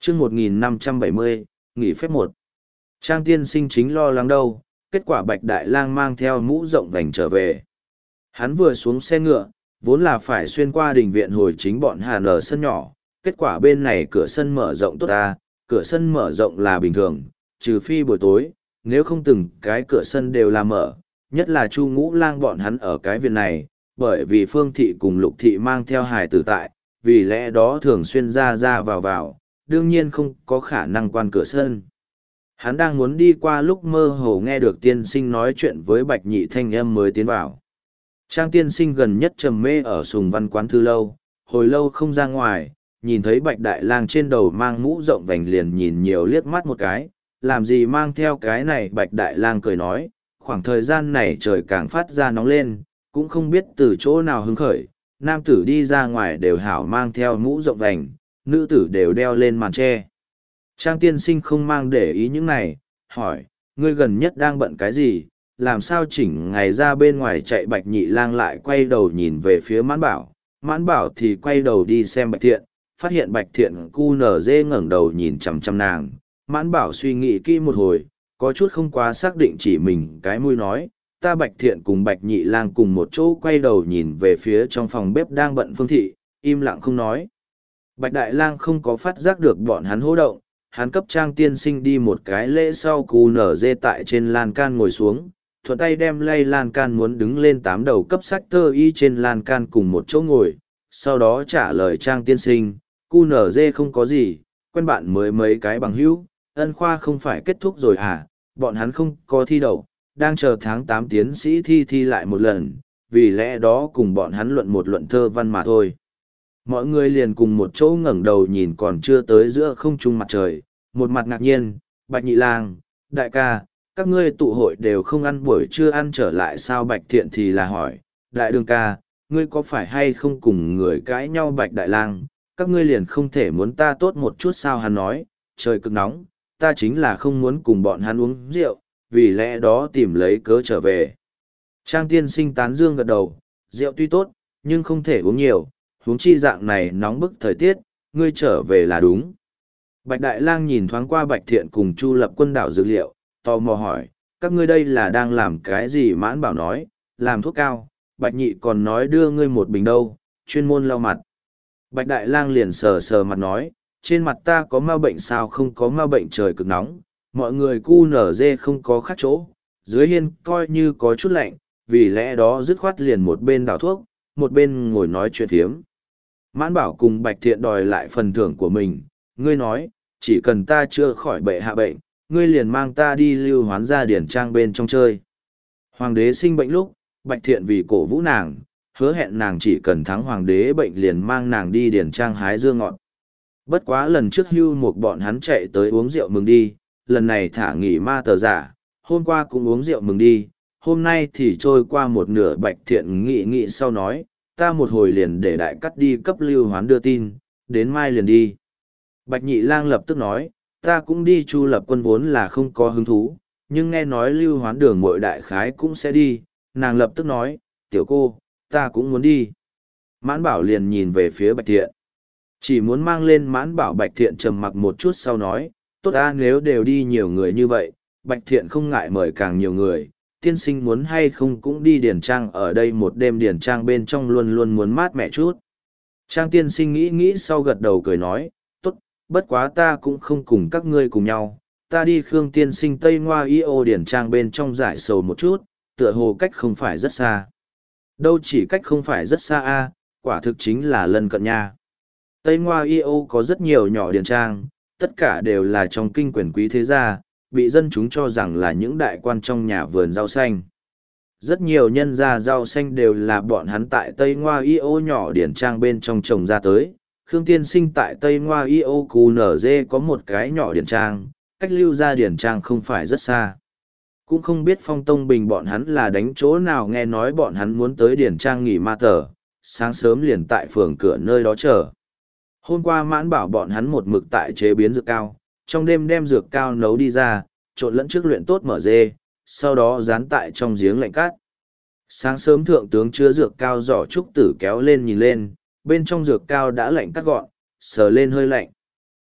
chương 1570, nghỉ phép một. Trang tiên sinh chính lo lắng đâu, kết quả Bạch Đại Lang mang theo mũ rộng vành trở về. Hắn vừa xuống xe ngựa, vốn là phải xuyên qua đình viện hồi chính bọn Hàn ở sân nhỏ, kết quả bên này cửa sân mở rộng tốt ta, cửa sân mở rộng là bình thường, trừ phi buổi tối, nếu không từng cái cửa sân đều là mở, nhất là Chu Ngũ Lang bọn hắn ở cái viện này, bởi vì Phương Thị cùng Lục Thị mang theo hài tử tại, vì lẽ đó thường xuyên ra ra vào, đương nhiên không có khả năng quan cửa sân. Hắn đang muốn đi qua lúc mơ hồ nghe được tiên sinh nói chuyện với Bạch Nhị thanh âm mới tiến vào. Trang tiên sinh gần nhất trầm mê ở Sùng Văn quán thư lâu, hồi lâu không ra ngoài, nhìn thấy Bạch Đại Lang trên đầu mang mũ rộng vành liền nhìn nhiều liếc mắt một cái, làm gì mang theo cái này. Bạch Đại Lang cười nói, khoảng thời gian này trời càng phát ra nóng lên, cũng không biết từ chỗ nào hứng khởi, nam tử đi ra ngoài đều hảo mang theo mũ rộng vành, nữ tử đều đeo lên màn che. Trang tiên sinh không mang để ý những này, hỏi, ngươi gần nhất đang bận cái gì, làm sao chỉnh ngày ra bên ngoài chạy. Bạch Nhị Lang lại quay đầu nhìn về phía Mãn Bảo thì quay đầu đi xem Bạch Thiện, phát hiện Bạch Thiện cu nở dê ngẩng đầu nhìn chằm chằm nàng. Mãn Bảo suy nghĩ kỹ một hồi, có chút không quá xác định, chỉ mình cái mũi nói, ta Bạch Thiện cùng Bạch Nhị Lang cùng một chỗ quay đầu nhìn về phía trong phòng bếp đang bận Phương Thị, im lặng không nói. Bạch Đại Lang không có phát giác được bọn hắn hô động, hắn cấp Trang tiên sinh đi một cái lễ sau cù nở dê tại trên lan can ngồi xuống, thuận tay đem lay lan can muốn đứng lên 8 đầu cấp sách tơ y trên lan can cùng một chỗ ngồi, sau đó trả lời Trang tiên sinh, cu nở dê không có gì, quen bạn mới mấy cái bằng hữu, ân khoa không phải kết thúc rồi à, bọn hắn không có thi đậu, đang chờ tháng 8 tiến sĩ thi lại một lần, vì lẽ đó cùng bọn hắn luận một luận thơ văn mà thôi. Mọi người liền cùng một chỗ ngẩng đầu nhìn còn chưa tới giữa không trung mặt trời, một mặt ngạc nhiên, Bạch Nhị Lang, đại ca, các ngươi tụ hội đều không ăn buổi trưa ăn trở lại sao? Bạch Thiện thì là hỏi, đại đường ca, ngươi có phải hay không cùng người cãi nhau? Bạch Đại Lang, các ngươi liền không thể muốn ta tốt một chút sao? Hắn nói, trời cực nóng, ta chính là không muốn cùng bọn hắn uống rượu, vì lẽ đó tìm lấy cớ trở về. Trang tiên sinh tán dương gật đầu, rượu tuy tốt, nhưng không thể uống nhiều, huống chi dạng này nóng bức thời tiết, ngươi trở về là đúng. Bạch Đại Lang nhìn thoáng qua Bạch Thiện cùng Chu Lập Quân đảo dược liệu, tò mò hỏi, các ngươi đây là đang làm cái gì? Mãn Bảo nói, làm thuốc cao, Bạch Nhị còn nói đưa ngươi một bình đâu, chuyên môn lau mặt. Bạch Đại Lang liền sờ sờ mặt nói, trên mặt ta có ma bệnh sao? Không có ma bệnh, trời cực nóng, mọi người cu nở dê không có khác chỗ, dưới hiên coi như có chút lạnh, vì lẽ đó dứt khoát liền một bên đảo thuốc, một bên ngồi nói chuyện phiếm. Mãn Bảo cùng Bạch Thiện đòi lại phần thưởng của mình, ngươi nói, chỉ cần ta chữa khỏi bệ hạ bệnh, ngươi liền mang ta đi Lưu Hoán ra điển trang bên trong chơi. Hoàng đế sinh bệnh lúc, Bạch Thiện vì cổ vũ nàng, hứa hẹn nàng chỉ cần thắng hoàng đế bệnh liền mang nàng đi điển trang hái dưa ngọt. Bất quá lần trước Hưu một bọn hắn chạy tới uống rượu mừng đi, lần này thả nghỉ ma tờ giả, hôm qua cũng uống rượu mừng đi, hôm nay thì trôi qua một nửa. Bạch Thiện nghị sau nói, ta một hồi liền để đại cắt đi cấp Lưu Hoán đưa tin, đến mai liền đi. Bạch Nhị Lang lập tức nói, ta cũng đi. Chu Lập Quân vốn là không có hứng thú, nhưng nghe nói Lưu Hoán Đường muội đại khái cũng sẽ đi, nàng lập tức nói, tiểu cô, ta cũng muốn đi. Mãn Bảo liền nhìn về phía Bạch Thiện, chỉ muốn mang lên Mãn Bảo. Bạch Thiện trầm mặc một chút sau nói, tốt ta, nếu đều đi nhiều người như vậy, Bạch Thiện không ngại mời càng nhiều người, tiên sinh muốn hay không cũng đi điển trang, ở đây một đêm điển trang bên trong luôn luôn muốn mát mẻ chút. Trang tiên sinh nghĩ sau gật đầu cười nói, tốt, bất quá ta cũng không cùng các ngươi cùng nhau, ta đi Khương tiên sinh Tây Ngoa Y ô điển trang bên trong giải sầu một chút, tựa hồ cách không phải rất xa. Đâu chỉ cách không phải rất xa a, quả thực chính là lân cận nha. Tây Ngoa Y ô có rất nhiều nhỏ điển trang, tất cả đều là trong kinh quyền quý thế gia, bị dân chúng cho rằng là những đại quan trong nhà vườn rau xanh. Rất nhiều nhân gia rau xanh đều là bọn hắn tại Tây Ngoa Y ô nhỏ điển trang bên trong trồng ra tới. Khương tiên sinh tại Tây Ngoa Y ô Cù Nở Dê có một cái nhỏ điển trang, cách Lưu ra điển trang không phải rất xa. Cũng không biết Phong Tông Bình bọn hắn là đánh chỗ nào, nghe nói bọn hắn muốn tới điển trang nghỉ ma tờ, sáng sớm liền tại phường cửa nơi đó chờ. Hôm qua Mãn Bảo bọn hắn một mực tại chế biến dược cao, trong đêm đem dược cao nấu đi ra, trộn lẫn trước luyện tốt mở dê, sau đó dán tại trong giếng lạnh cát. Sáng sớm thượng tướng chứa dược cao giỏ trúc tử kéo lên nhìn lên, bên trong dược cao đã lạnh cắt gọn, sờ lên hơi lạnh.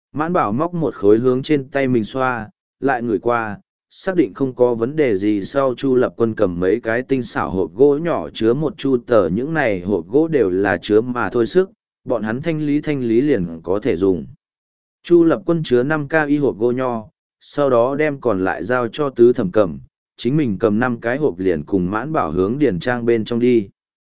Mãn Bảo móc một khối hướng trên tay mình xoa, lại ngửi qua, xác định không có vấn đề gì sau Chu Lập Quân cầm mấy cái tinh xảo hộp gỗ nhỏ chứa một chu tờ, những này hộp gỗ đều là chứa mà thôi sức, bọn hắn thanh lý liền có thể dùng. Chu Lập Quân chứa 5 kg hộp gỗ nho, sau đó đem còn lại giao cho Tứ Thẩm cầm, chính mình cầm 5 cái hộp liền cùng Mãn Bảo hướng điền trang bên trong đi.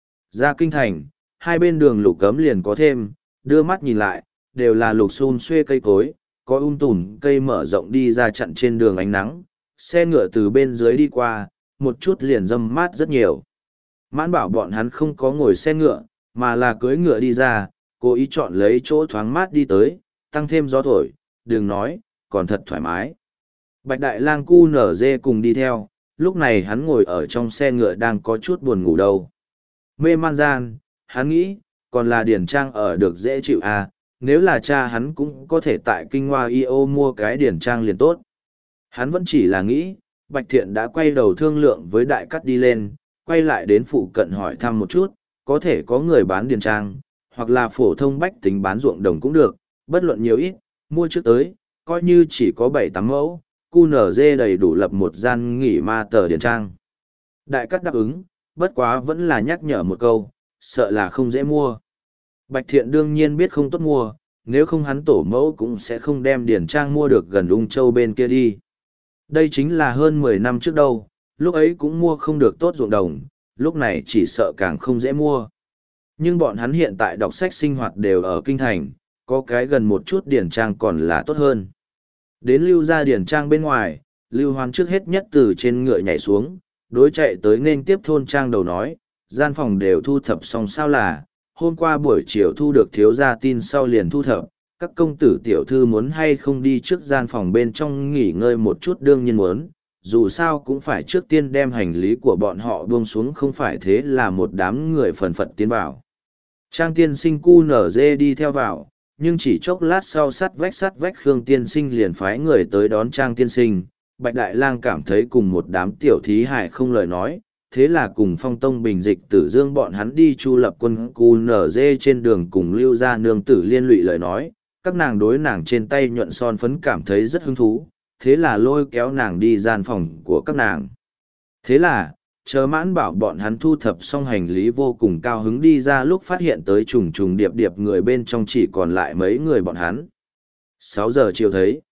Ra kinh thành, hai bên đường lục cấm liền có thêm, đưa mắt nhìn lại, đều là lục xun xuê cây cối, có tùm cây mở rộng đi ra chặn trên đường ánh nắng, xe ngựa từ bên dưới đi qua, một chút liền râm mát rất nhiều. Mãn Bảo bọn hắn không có ngồi xe ngựa, mà là cưỡi ngựa đi ra, cố ý chọn lấy chỗ thoáng mát đi tới, tăng thêm gió thổi, đừng nói, còn thật thoải mái. Bạch Đại Lang cu nở dê cùng đi theo, lúc này hắn ngồi ở trong xe ngựa đang có chút buồn ngủ đâu. Mê man gian, hắn nghĩ, còn là điển trang ở được dễ chịu à, nếu là cha hắn cũng có thể tại kinh hoa IO mua cái điển trang liền tốt. Hắn vẫn chỉ là nghĩ, Bạch Thiện đã quay đầu thương lượng với đại cắt đi lên, quay lại đến phụ cận hỏi thăm một chút, có thể có người bán điển trang, hoặc là phổ thông bách tính bán ruộng đồng cũng được, bất luận nhiều ít, mua trước tới, coi như chỉ có 7-8 mẫu, QNZ đầy đủ lập một gian nghỉ ma tờ điển trang. Đại cắt đáp ứng, bất quá vẫn là nhắc nhở một câu, sợ là không dễ mua. Bạch Thiện đương nhiên biết không tốt mua, nếu không hắn tổ mẫu cũng sẽ không đem điển trang mua được gần Ung Châu bên kia đi. Đây chính là hơn 10 năm trước đâu, lúc ấy cũng mua không được tốt ruộng đồng, lúc này chỉ sợ càng không dễ mua. Nhưng bọn hắn hiện tại đọc sách sinh hoạt đều ở kinh thành, có cái gần một chút điển trang còn là tốt hơn. Đến Lưu ra điển trang bên ngoài, Lưu Hoan trước hết nhất từ trên ngựa nhảy xuống, đối chạy tới nên tiếp thôn trang đầu nói, gian phòng đều thu thập xong sao là, hôm qua buổi chiều thu được thiếu gia tin sau liền thu thập, các công tử tiểu thư muốn hay không đi trước gian phòng bên trong nghỉ ngơi một chút đương nhiên muốn, dù sao cũng phải trước tiên đem hành lý của bọn họ buông xuống không phải thế là một đám người phần phật tiến vào. Trang tiên sinh cu nở dê đi theo vào, nhưng chỉ chốc lát sau sắt vách Khương tiên sinh liền phái người tới đón Trang tiên sinh, Bạch Đại Lang cảm thấy cùng một đám tiểu thí hài không lời nói, thế là cùng Phong Tông Bình Dịch Tử Dương bọn hắn đi Chu Lập Quân cu nở dê trên đường cùng Lưu gia nương tử liên lụy lời nói, các nàng đối nàng trên tay nhuận son phấn cảm thấy rất hứng thú, thế là lôi kéo nàng đi gian phòng của các nàng. Thế là, chờ Mãn Bảo bọn hắn thu thập xong hành lý vô cùng cao hứng đi ra lúc phát hiện tới trùng trùng điệp điệp người bên trong chỉ còn lại mấy người bọn hắn. 6 giờ chiều thấy.